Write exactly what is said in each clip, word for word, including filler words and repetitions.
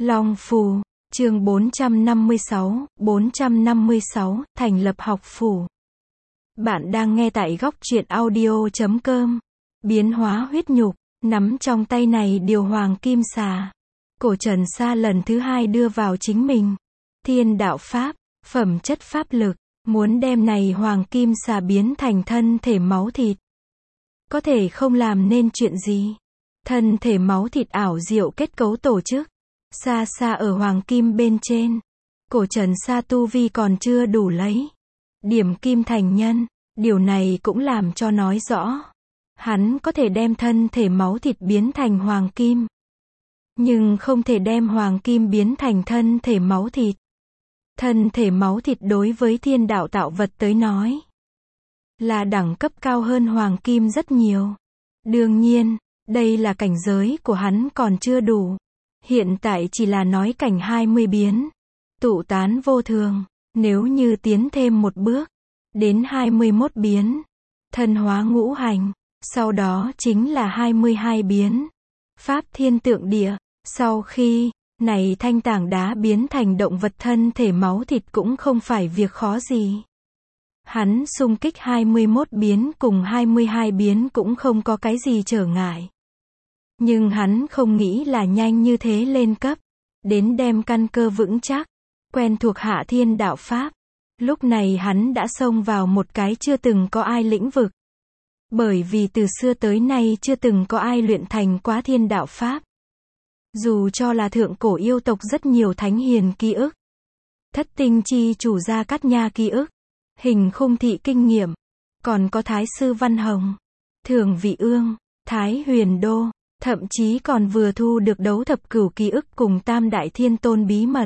Long Phù, chương bốn trăm năm mươi sáu, bốn trăm năm mươi sáu, thành lập học phủ. Bạn đang nghe tại góc truyện audio chấm com. Biến hóa huyết nhục, nắm trong tay này điều hoàng kim xà. Cổ Trần Sa lần thứ hai đưa vào chính mình. Thiên đạo pháp, phẩm chất pháp lực, muốn đem này hoàng kim xà biến thành thân thể máu thịt. Có thể không làm nên chuyện gì. Thân thể máu thịt ảo diệu kết cấu tổ chức. Xa xa ở hoàng kim bên trên. Cổ Trần Sa tu vi còn chưa đủ lấy. Điểm kim thành nhân. Điều này cũng làm cho nói rõ. Hắn có thể đem thân thể máu thịt biến thành hoàng kim. Nhưng không thể đem hoàng kim biến thành thân thể máu thịt. Thân thể máu thịt đối với thiên đạo tạo vật tới nói. Là đẳng cấp cao hơn hoàng kim rất nhiều. Đương nhiên, đây là cảnh giới của hắn còn chưa đủ. Hiện tại chỉ là nói cảnh hai mươi biến. Tụ tán vô thường. Nếu như tiến thêm một bước. Đến hai mươi mốt biến. Thân hóa ngũ hành. Sau đó chính là hai mươi hai biến. Pháp thiên tượng địa. Sau khi, này thanh tảng đá biến thành động vật thân thể máu thịt cũng không phải việc khó gì. Hắn xung kích hai mươi mốt biến cùng hai mươi hai biến cũng không có cái gì trở ngại. Nhưng hắn không nghĩ là nhanh như thế lên cấp. Đến đem căn cơ vững chắc. Quen thuộc hạ thiên đạo pháp. Lúc này hắn đã xông vào một cái chưa từng có ai lĩnh vực. Bởi vì từ xưa tới nay chưa từng có ai luyện thành quá thiên đạo pháp. Dù cho là thượng cổ yêu tộc rất nhiều thánh hiền ký ức. Thất tinh chi chủ Gia Cát Nha ký ức. Hình khung thị kinh nghiệm. Còn có Thái sư Văn Hồng. Thường Vị Ương. Thái Huyền Đô. Thậm chí còn vừa thu được đấu thập cửu ký ức cùng tam đại thiên tôn bí mật.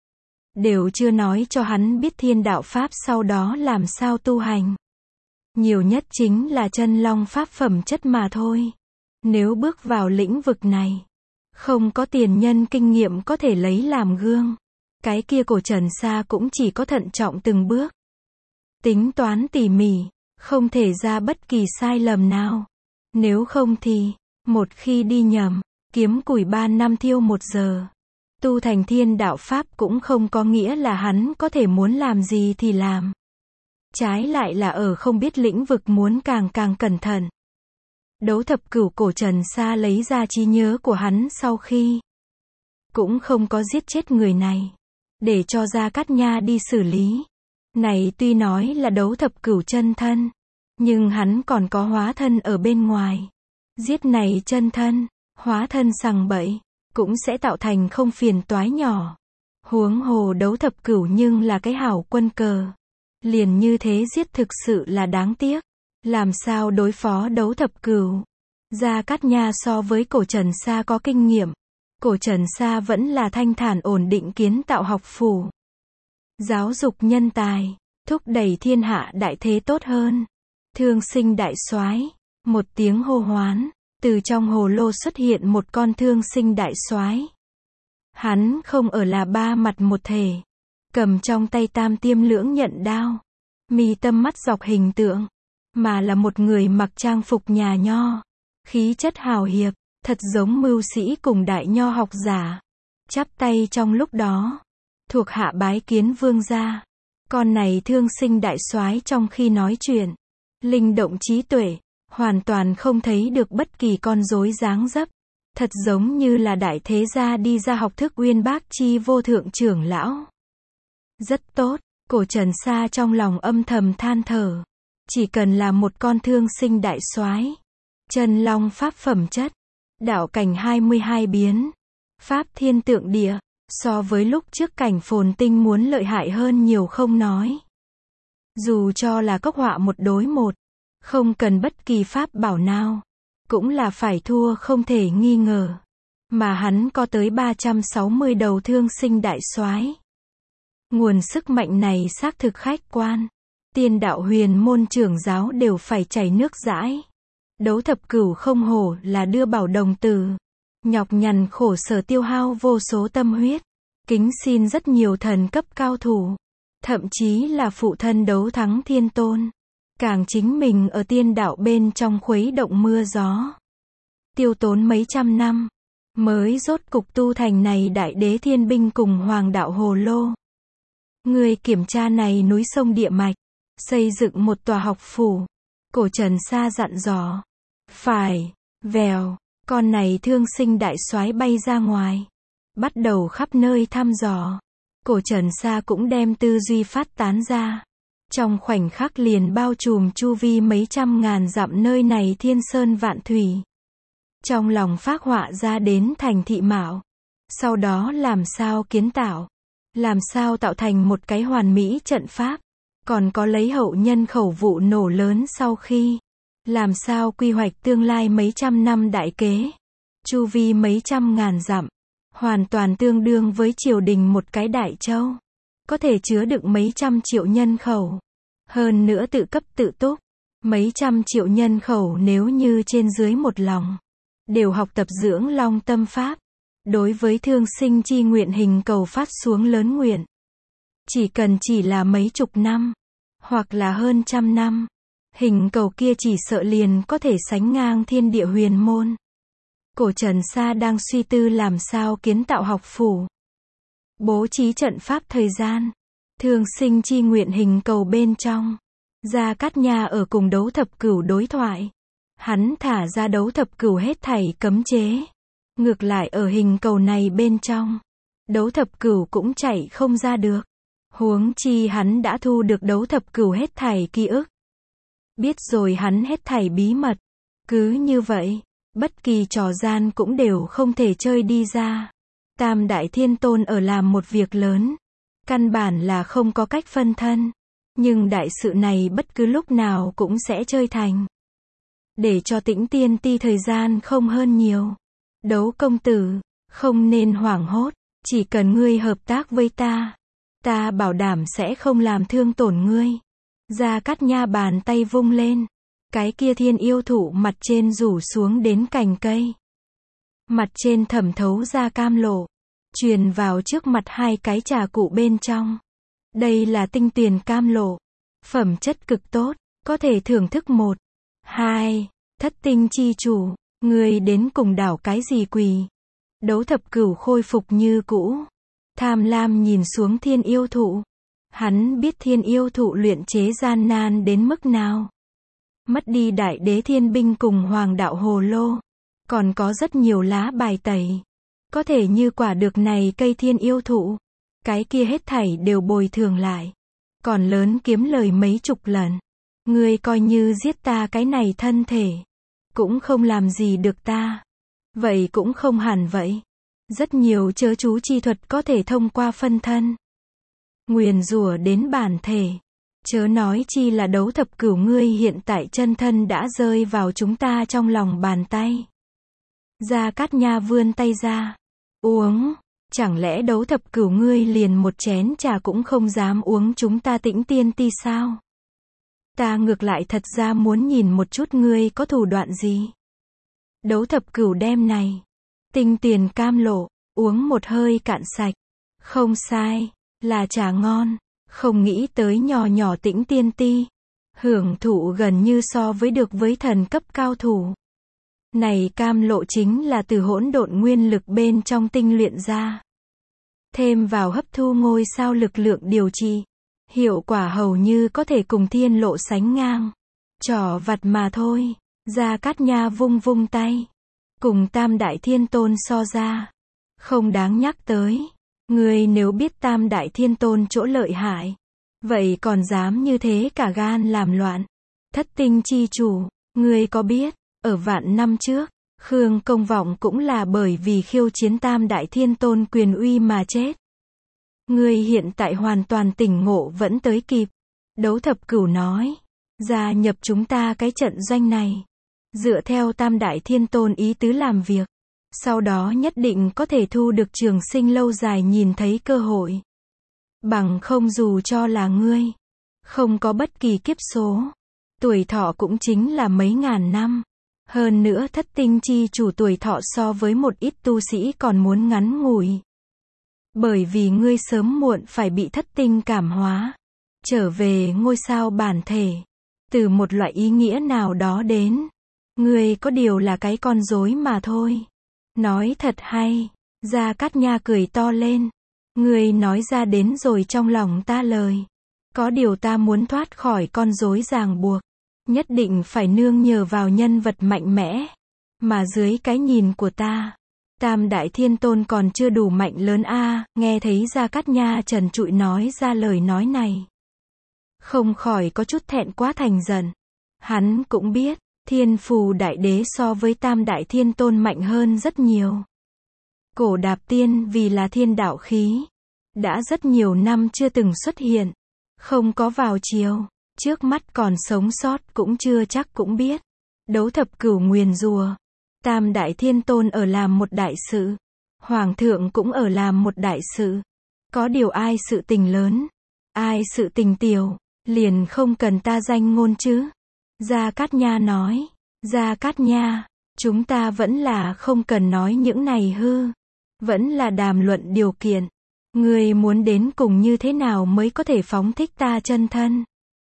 Đều chưa nói cho hắn biết thiên đạo pháp sau đó làm sao tu hành. Nhiều nhất chính là chân long pháp phẩm chất mà thôi. Nếu bước vào lĩnh vực này. Không có tiền nhân kinh nghiệm có thể lấy làm gương. Cái kia Cổ Trần Sa cũng chỉ có thận trọng từng bước. Tính toán tỉ mỉ. Không thể ra bất kỳ sai lầm nào. Nếu không thì, một khi đi nhầm, kiếm củi ba năm thiêu một giờ. Tu thành thiên đạo pháp cũng không có nghĩa là hắn có thể muốn làm gì thì làm. Trái lại là ở không biết lĩnh vực muốn càng càng cẩn thận. Đấu thập cửu Cổ Trần Sa lấy ra trí nhớ của hắn sau khi cũng không có giết chết người này. Để cho Gia Cát Nha đi xử lý. Này tuy nói là đấu thập cửu chân thân. Nhưng hắn còn có hóa thân ở bên ngoài. Giết này chân thân, hóa thân sằng bậy. Cũng sẽ tạo thành không phiền toái nhỏ. Huống hồ đấu thập cửu nhưng là cái hảo quân cờ. Liền như thế giết thực sự là đáng tiếc. Làm sao đối phó đấu thập cửu? Gia Cát Nha so với Cổ Trần Sa có kinh nghiệm. Cổ Trần Sa vẫn là thanh thản ổn định kiến tạo học phủ. Giáo dục nhân tài. Thúc đẩy thiên hạ đại thế tốt hơn. Thương sinh đại soái. Một tiếng hô hoán. Từ trong hồ lô xuất hiện một con thương sinh đại soái. Hắn không ở là ba mặt một thể. Cầm trong tay tam tiêm lưỡng nhận đao. Mi tâm mắt dọc hình tượng. Mà là một người mặc trang phục nhà nho. Khí chất hào hiệp. Thật giống mưu sĩ cùng đại nho học giả. Chắp tay trong lúc đó. Thuộc hạ bái kiến vương gia. Con này thương sinh đại soái trong khi nói chuyện. Linh động trí tuệ. Hoàn toàn không thấy được bất kỳ con rối dáng dấp. Thật giống như là đại thế gia đi ra học thức uyên bác chi vô thượng trưởng lão. Rất tốt, Cổ Trần Sa trong lòng âm thầm than thở. Chỉ cần là một con thương sinh đại soái. Chân long pháp phẩm chất. Đạo cảnh hai mươi hai biến. Pháp thiên tượng địa. So với lúc trước cảnh phồn tinh muốn lợi hại hơn nhiều không nói. Dù cho là cốc họa một đối một. Không cần bất kỳ pháp bảo nào. Cũng là phải thua không thể nghi ngờ. Mà hắn có tới ba trăm sáu mươi đầu thương sinh đại soái. Nguồn sức mạnh này xác thực khách quan. Tiên đạo huyền môn trưởng giáo đều phải chảy nước dãi. Đấu thập cửu không hổ là đưa bảo đồng tử. Nhọc nhằn khổ sở tiêu hao vô số tâm huyết. Kính xin rất nhiều thần cấp cao thủ. Thậm chí là phụ thân đấu thắng thiên tôn. Càng chính mình ở tiên đạo bên trong khuấy động mưa gió. Tiêu tốn mấy trăm năm. mới rốt cục tu thành này đại đế thiên binh cùng hoàng đạo hồ lô. Ngươi kiểm tra này núi sông địa mạch, xây dựng một tòa học phủ. Cổ Trần Sa dặn dò. Phải, vèo, con này thương sinh đại soái bay ra ngoài. Bắt đầu khắp nơi thăm dò. Cổ Trần Sa cũng đem tư duy phát tán ra. Trong khoảnh khắc liền bao trùm chu vi mấy trăm ngàn dặm nơi này thiên sơn vạn thủy. Trong lòng phác họa ra đến thành thị mạo. Sau đó làm sao kiến tạo. Làm sao tạo thành một cái hoàn mỹ trận pháp. Còn có lấy hậu nhân khẩu vụ nổ lớn sau khi. Làm sao quy hoạch tương lai mấy trăm năm đại kế. Chu vi mấy trăm ngàn dặm. Hoàn toàn tương đương với triều đình một cái đại châu. Có thể chứa đựng mấy trăm triệu nhân khẩu. Hơn nữa tự cấp tự túc. Mấy trăm triệu nhân khẩu nếu như trên dưới một lòng. Đều học tập dưỡng long tâm pháp. Đối với thương sinh chi nguyện hình cầu phát xuống lớn nguyện. Chỉ cần chỉ là mấy chục năm. Hoặc là hơn trăm năm. Hình cầu kia chỉ sợ liền có thể sánh ngang thiên địa huyền môn. Cổ Trần Sa đang suy tư làm sao kiến tạo học phủ. Bố trí trận pháp thời gian. Thương sinh chi nguyện hình cầu bên trong. Gia Cát Nha ở cùng đấu thập cửu đối thoại. Hắn thả ra đấu thập cửu hết thảy cấm chế. Ngược lại ở hình cầu này bên trong. Đấu thập cửu cũng chạy không ra được. Huống chi hắn đã thu được đấu thập cửu hết thảy ký ức. Biết rồi hắn hết thảy bí mật. Cứ như vậy. Bất kỳ trò gian cũng đều không thể chơi đi ra. Tam Đại Thiên Tôn ở làm một việc lớn. Căn bản là không có cách phân thân. Nhưng đại sự này bất cứ lúc nào cũng sẽ chơi thành. Để cho Tĩnh Tiên Ti thời gian không hơn nhiều. Đấu công tử, không nên hoảng hốt. Chỉ cần ngươi hợp tác với ta. Ta bảo đảm sẽ không làm thương tổn ngươi. Gia Cát Nha bàn tay vung lên. Cái kia thiên yêu thụ mặt trên rủ xuống đến cành cây. Mặt trên thẩm thấu ra cam lộ. Truyền vào trước mặt hai cái trà cụ bên trong. Đây là tinh tuyền cam lộ. Phẩm chất cực tốt. Có thể thưởng thức một. Hai. Thất tinh chi chủ. Người đến cùng đảo cái gì quỳ. Đấu thập cửu khôi phục như cũ. Tham lam nhìn xuống thiên yêu thụ. Hắn biết thiên yêu thụ luyện chế gian nan đến mức nào. Mất đi đại đế thiên binh cùng hoàng đạo hồ lô. Còn có rất nhiều lá bài tẩy. Có thể như quả được này cây thiên yêu thụ. Cái kia hết thảy đều bồi thường lại. Còn lớn kiếm lời mấy chục lần. Ngươi coi như giết ta cái này thân thể. Cũng không làm gì được ta. Vậy cũng không hẳn vậy. Rất nhiều chớ chú chi thuật có thể thông qua phân thân. Nguyền rủa đến bản thể. Chớ nói chi là đấu thập cửu ngươi hiện tại chân thân đã rơi vào chúng ta trong lòng bàn tay. Gia Cát Nha vươn tay ra. Uống. Chẳng lẽ đấu thập cửu ngươi liền một chén trà cũng không dám uống chúng ta Tĩnh Tiên Ti sao? Ta ngược lại thật ra muốn nhìn một chút ngươi có thủ đoạn gì. Đấu thập cửu đem này. Tinh tiền cam lộ. Uống một hơi cạn sạch. Không sai. Là trà ngon. Không nghĩ tới nhỏ nhỏ Tĩnh Tiên Ti. Hưởng thụ gần như so với được với thần cấp cao thủ. Này cam lộ chính là từ hỗn độn nguyên lực bên trong tinh luyện ra. Thêm vào hấp thu ngôi sao lực lượng điều trị. Hiệu quả hầu như có thể cùng thiên lộ sánh ngang. Trò vặt mà thôi. Gia Cát Nha vung vung tay. Cùng Tam Đại Thiên Tôn so ra. Không đáng nhắc tới. Ngươi nếu biết Tam Đại Thiên Tôn chỗ lợi hại. Vậy còn dám như thế cả gan làm loạn. Thất tinh chi chủ. Ngươi có biết. Ở vạn năm trước. Khương Công Vọng cũng là bởi vì khiêu chiến Tam Đại Thiên Tôn quyền uy mà chết. Ngươi hiện tại hoàn toàn tỉnh ngộ vẫn tới kịp. Đấu thập cửu nói. Gia nhập chúng ta cái trận doanh này. Dựa theo Tam Đại Thiên Tôn ý tứ làm việc. Sau đó nhất định có thể thu được trường sinh lâu dài nhìn thấy cơ hội. Bằng không dù cho là ngươi. Không có bất kỳ kiếp số. Tuổi thọ cũng chính là mấy ngàn năm. Hơn nữa thất tinh chi chủ tuổi thọ so với một ít tu sĩ còn muốn ngắn ngủi. Bởi vì ngươi sớm muộn phải bị thất tinh cảm hóa. Trở về ngôi sao bản thể. Từ một loại ý nghĩa nào đó đến. Ngươi có điều là cái con rối mà thôi. Nói thật hay. Gia Cát Nha cười to lên. Ngươi nói ra đến rồi trong lòng ta lời. Có điều ta muốn thoát khỏi con rối ràng buộc. Nhất định phải nương nhờ vào nhân vật mạnh mẽ. Mà dưới cái nhìn của ta, Tam Đại Thiên Tôn còn chưa đủ mạnh lớn a. Nghe thấy Gia Cát Nha trần trụi nói ra lời nói này, không khỏi có chút thẹn quá thành giận. Hắn cũng biết, Thiên Phù Đại Đế so với Tam Đại Thiên Tôn mạnh hơn rất nhiều. Cổ Đạp Tiên vì là thiên đạo khí, đã rất nhiều năm chưa từng xuất hiện, không có vào chiều, trước mắt còn sống sót cũng chưa chắc cũng biết. Đấu thập cửu nguyền rùa, Tam Đại Thiên Tôn ở làm một đại sự, Hoàng thượng cũng ở làm một đại sự. Có điều ai sự tình lớn, ai sự tình tiểu, liền không cần ta danh ngôn chứ. Gia Cát Nha nói. Gia Cát Nha, chúng ta vẫn là không cần nói những này hư. Vẫn là đàm luận điều kiện. Ngươi muốn đến cùng như thế nào mới có thể phóng thích ta chân thân?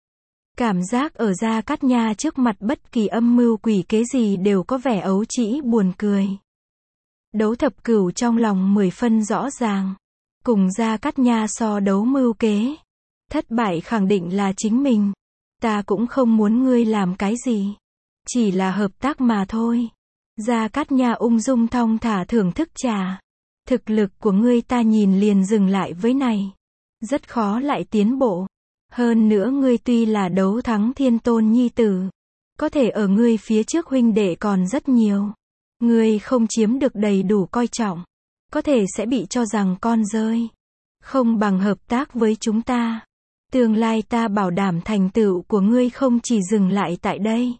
Cảm giác ở Gia Cát Nha trước mặt bất kỳ âm mưu quỷ kế gì đều có vẻ ấu trĩ buồn cười. Đấu thập cửu trong lòng mười phân rõ ràng. Cùng Gia Cát Nha so đấu mưu kế, thất bại khẳng định là chính mình. Ta cũng không muốn ngươi làm cái gì. Chỉ là hợp tác mà thôi. Gia Cát Nha ung dung thong thả thưởng thức trà. Thực lực của ngươi ta nhìn liền dừng lại với này. Rất khó lại tiến bộ. Hơn nữa ngươi tuy là đấu thắng Thiên Tôn nhi tử, có thể ở ngươi phía trước huynh đệ còn rất nhiều. Ngươi không chiếm được đầy đủ coi trọng, có thể sẽ bị cho rằng con rơi. Không bằng hợp tác với chúng ta. Tương lai ta bảo đảm thành tựu của ngươi không chỉ dừng lại tại đây.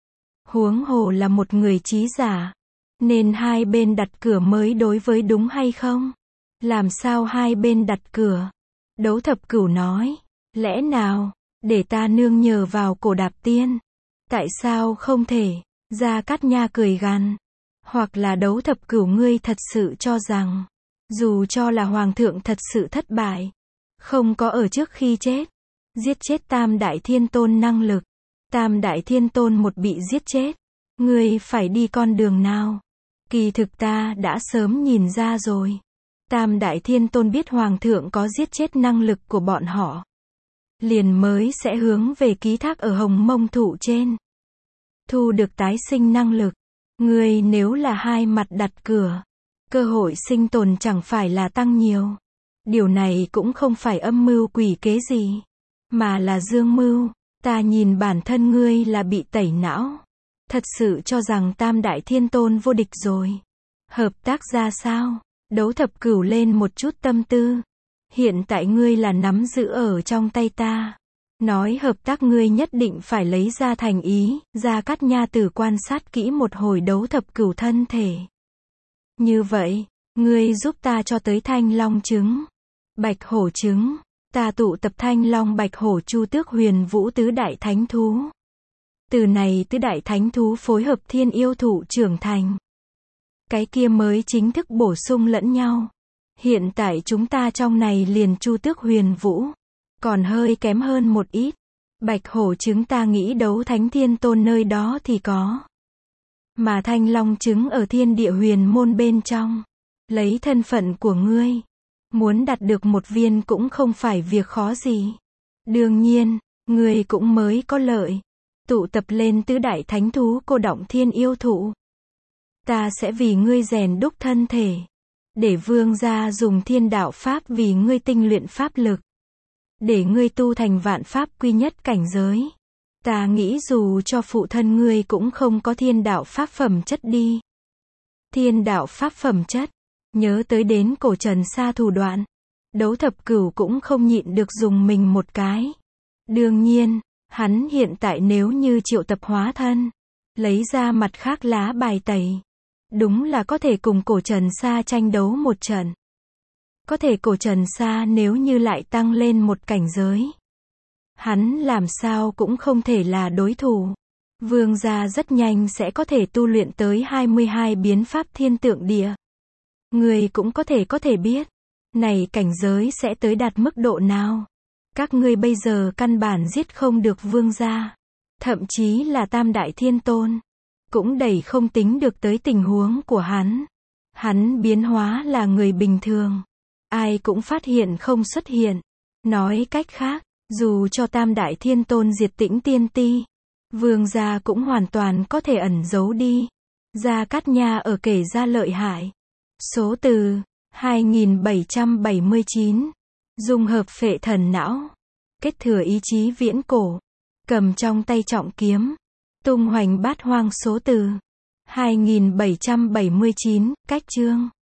Huống hồ là một người trí giả, nên hai bên đặt cửa mới đối với đúng hay không? Làm sao hai bên đặt cửa? Đấu thập cửu nói. Lẽ nào, để ta nương nhờ vào Cổ Đạp Tiên? Tại sao không thể? Gia Cát Nha cười gằn. Hoặc là đấu thập cửu ngươi thật sự cho rằng, dù cho là Hoàng thượng thật sự thất bại, không có ở trước khi chết, giết chết Tam Đại Thiên Tôn năng lực, Tam Đại Thiên Tôn một bị giết chết, ngươi phải đi con đường nào? Kỳ thực ta đã sớm nhìn ra rồi. Tam Đại Thiên Tôn biết Hoàng thượng có giết chết năng lực của bọn họ, liền mới sẽ hướng về ký thác ở Hồng Mông Thụ trên, thu được tái sinh năng lực. Ngươi nếu là hai mặt đặt cửa, cơ hội sinh tồn chẳng phải là tăng nhiều. Điều này cũng không phải âm mưu quỷ kế gì, mà là dương mưu. Ta nhìn bản thân ngươi là bị tẩy não. Thật sự cho rằng Tam Đại Thiên Tôn vô địch rồi. Hợp tác ra sao? Đấu thập cửu lên một chút tâm tư. Hiện tại ngươi là nắm giữ ở trong tay ta. Nói hợp tác ngươi nhất định phải lấy ra thành ý. Gia Cát Nha Tử quan sát kỹ một hồi đấu thập cửu thân thể. Như vậy, ngươi giúp ta cho tới Thanh Long trứng, Bạch Hổ trứng. Ta tụ tập Thanh Long Bạch Hổ Chu Tước Huyền Vũ tứ đại thánh thú. Từ này tứ đại thánh thú phối hợp thiên yêu thụ trưởng thành. Cái kia mới chính thức bổ sung lẫn nhau. Hiện tại chúng ta trong này liền Chu Tước Huyền Vũ, còn hơi kém hơn một ít. Bạch Hổ trứng ta nghĩ đấu Thánh Thiên Tôn nơi đó thì có. Mà Thanh Long trứng ở Thiên Địa Huyền Môn bên trong. Lấy thân phận của ngươi, muốn đạt được một viên cũng không phải việc khó gì. Đương nhiên, ngươi cũng mới có lợi. Tụ tập lên tứ đại thánh thú cô động thiên yêu thụ. Ta sẽ vì ngươi rèn đúc thân thể. Để vương gia dùng thiên đạo pháp vì ngươi tinh luyện pháp lực. Để ngươi tu thành vạn pháp quy nhất cảnh giới. Ta nghĩ dù cho phụ thân ngươi cũng không có thiên đạo pháp phẩm chất đi. Thiên đạo pháp phẩm chất. Nhớ tới đến cổ Trần Sa thủ đoạn. Đấu thập cửu cũng không nhịn được dùng mình một cái. Đương nhiên, hắn hiện tại nếu như triệu tập hóa thân, lấy ra mặt khác lá bài tẩy, đúng là có thể cùng cổ Trần Sa tranh đấu một trận. Có thể cổ Trần Sa nếu như lại tăng lên một cảnh giới, hắn làm sao cũng không thể là đối thủ. Vương gia rất nhanh sẽ có thể tu luyện tới hai mươi hai biến pháp thiên tượng địa. Người cũng có thể có thể biết, này cảnh giới sẽ tới đạt mức độ nào. Các ngươi bây giờ căn bản giết không được vương gia, thậm chí là Tam Đại Thiên Tôn, cũng đẩy không tính được tới tình huống của hắn. Hắn biến hóa là người bình thường. Ai cũng phát hiện không xuất hiện. Nói cách khác, dù cho Tam Đại Thiên Tôn diệt Tĩnh Tiên Ti, Vương gia cũng hoàn toàn có thể ẩn giấu đi. Gia Cát Nha ở kể ra lợi hại. Số từ hai nghìn bảy trăm bảy mươi chín. Dung hợp phệ thần não. Kết thừa ý chí viễn cổ. Cầm trong tay trọng kiếm. Tung hoành bát hoang số từ hai nghìn bảy trăm bảy mươi chín. Cách chương.